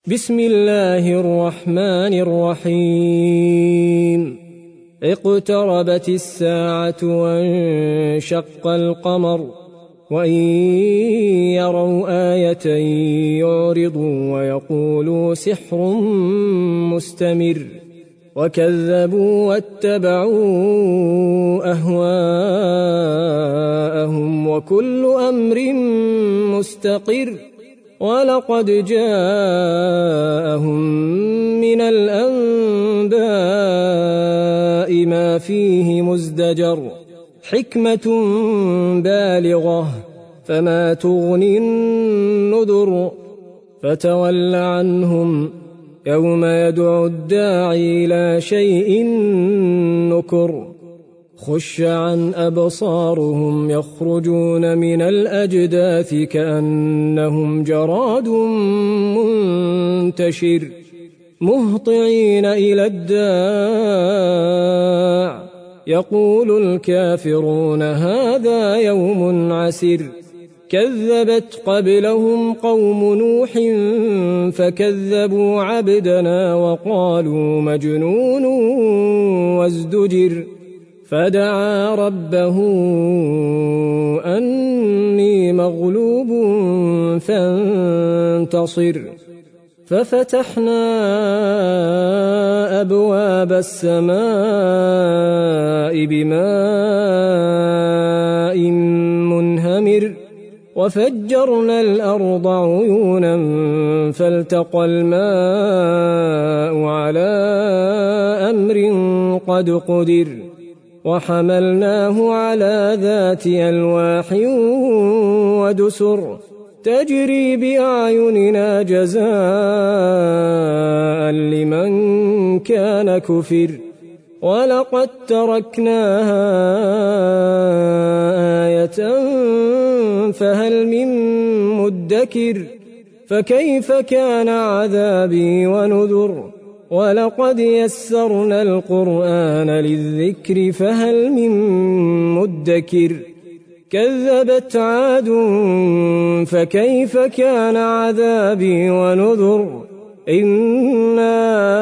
بسم الله الرحمن الرحيم اقتربت الساعة وانشق القمر وإن يروا آية يعرضوا ويقولوا سحر مستمر وكذبوا واتبعوا أهواءهم وكل أمر مستقر ولقد جاءهم من الأنباء ما فيه مزدجر حكمة بالغة فما تغني النذر فتول عنهم يوم يدعو الداعي إلى شيء نكر خش عن أبصارهم يخرجون من الأجداث كأنهم جراد منتشر مهطعين إلى الداع يقول الكافرون هذا يوم عسر كذبت قبلهم قوم نوح فكذبوا عبدنا وقالوا مجنون وازدجر فدعا ربه أني مغلوب فانتصر ففتحنا أبواب السماء بماء منهمر وفجرنا الأرض عيونا فالتقى الماء على أمر قد قدر وحملناه على ذات ألواح ودسر تجري بأعيننا جزاء لمن كان كفر ولقد تركناها آية فهل من مدكر فكيف كان عذابي ونذر ولقد يسرنا القرآن للذكر فهل من مدكر كذبت عاد فكيف كان عذابي ونذر إنا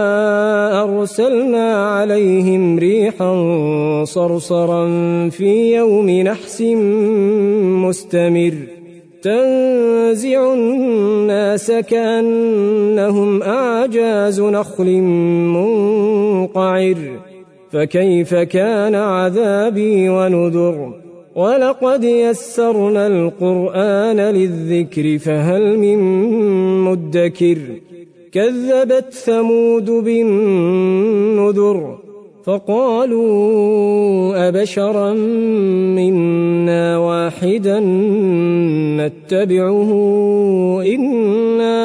أرسلنا عليهم ريحا صرصرا في يوم نحس مستمر تنزع الناس كأنهم أعجاز نخل منقعر فكيف كان عذابي ونذر ولقد يسرنا القرآن للذكر فهل من مدكر كذبت ثمود بالنذر فقالوا أبشرا منا واحدا نتبعه إنا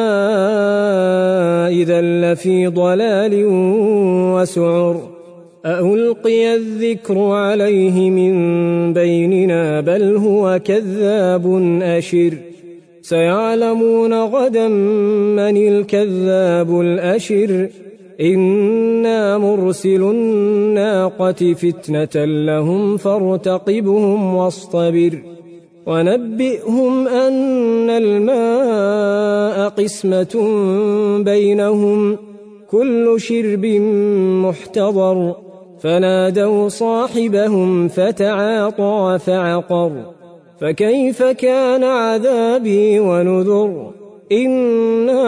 إذا لفي ضلال وسعر أألقي الذكر عليه من بيننا بل هو كذاب أشر سيعلمون غدا من الكذاب الأشر إنا مرسل الناقة فتنة لهم فارتقبهم واصطبر ونبئهم أن الماء قسمة بينهم كل شرب محتضر فنادوا صاحبهم فتعاطى فعقر فكيف كان عذابي ونذر إنا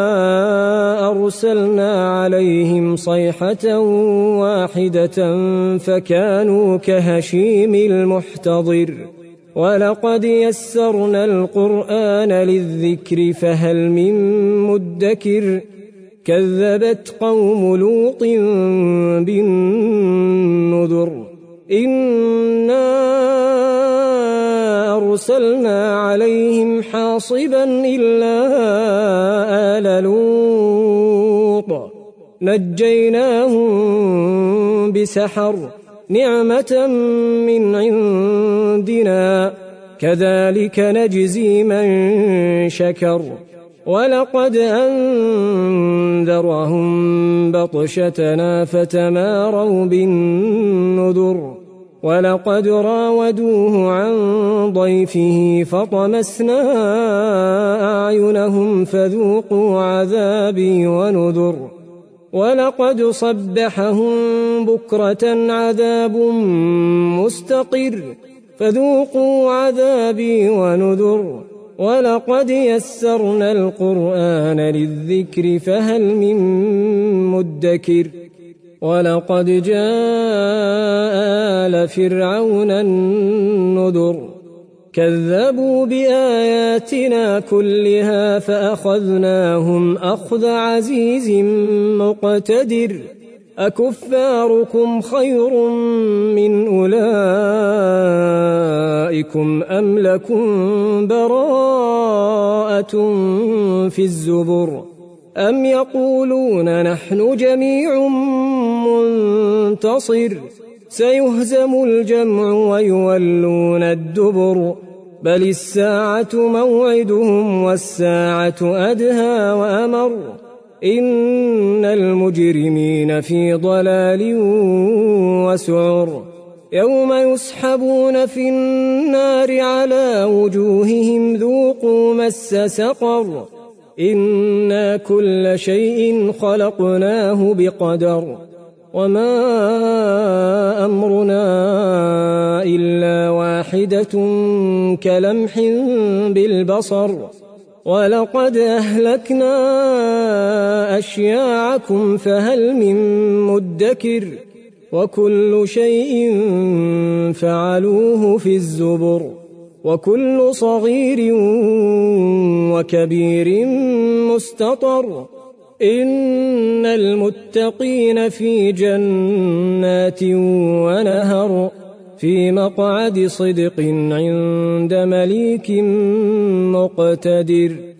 أرسلنا عليهم صيحة واحدة فكانوا كهشيم المحتضر ولقد يسرنا القرآن للذكر فهل من مدكر كذبت قوم لوط بالنذر إنا أرسلنا عليهم حاصبا إلا آل لوط نجيناهم بسحر نعمة من عندنا كذلك نجزي من شكر ولقد أنذرهم بطشتنا فتماروا بالنذر ولقد راودوه عن ضيفه فطمسنا أعينهم فذوقوا عذابي ونذر ولقد صبحهم بكرة عذاب مستقر فذوقوا عذابي ونذر ولقد يسرنا القرآن للذكر فهل من مدكر ولقد جاء آل فرعون النذر كذبوا بآياتنا كلها فأخذناهم أخذ عزيز مقتدر أكفاركم خير من أولئكم أم لكم براءة في الزبر أم يقولون نحن جميع منتصر سيهزم الجمع ويولون الدبر بل الساعة موعدهم والساعة أدهى وأمر إن المجرمين في ضلال وسعر يوم يسحبون في النار على وجوههم ذوقوا مس سقر إنا كل شيء خلقناه بقدر وما أمرنا إلا واحدة كلمح بالبصر ولقد أهلكنا أشياعكم فهل من مدكر وكل شيء فعلوه في الزبر وكل صغير وكبير مستطر إن المتقين في جنات ونهر في مقعد صدق عند مليك مقتدر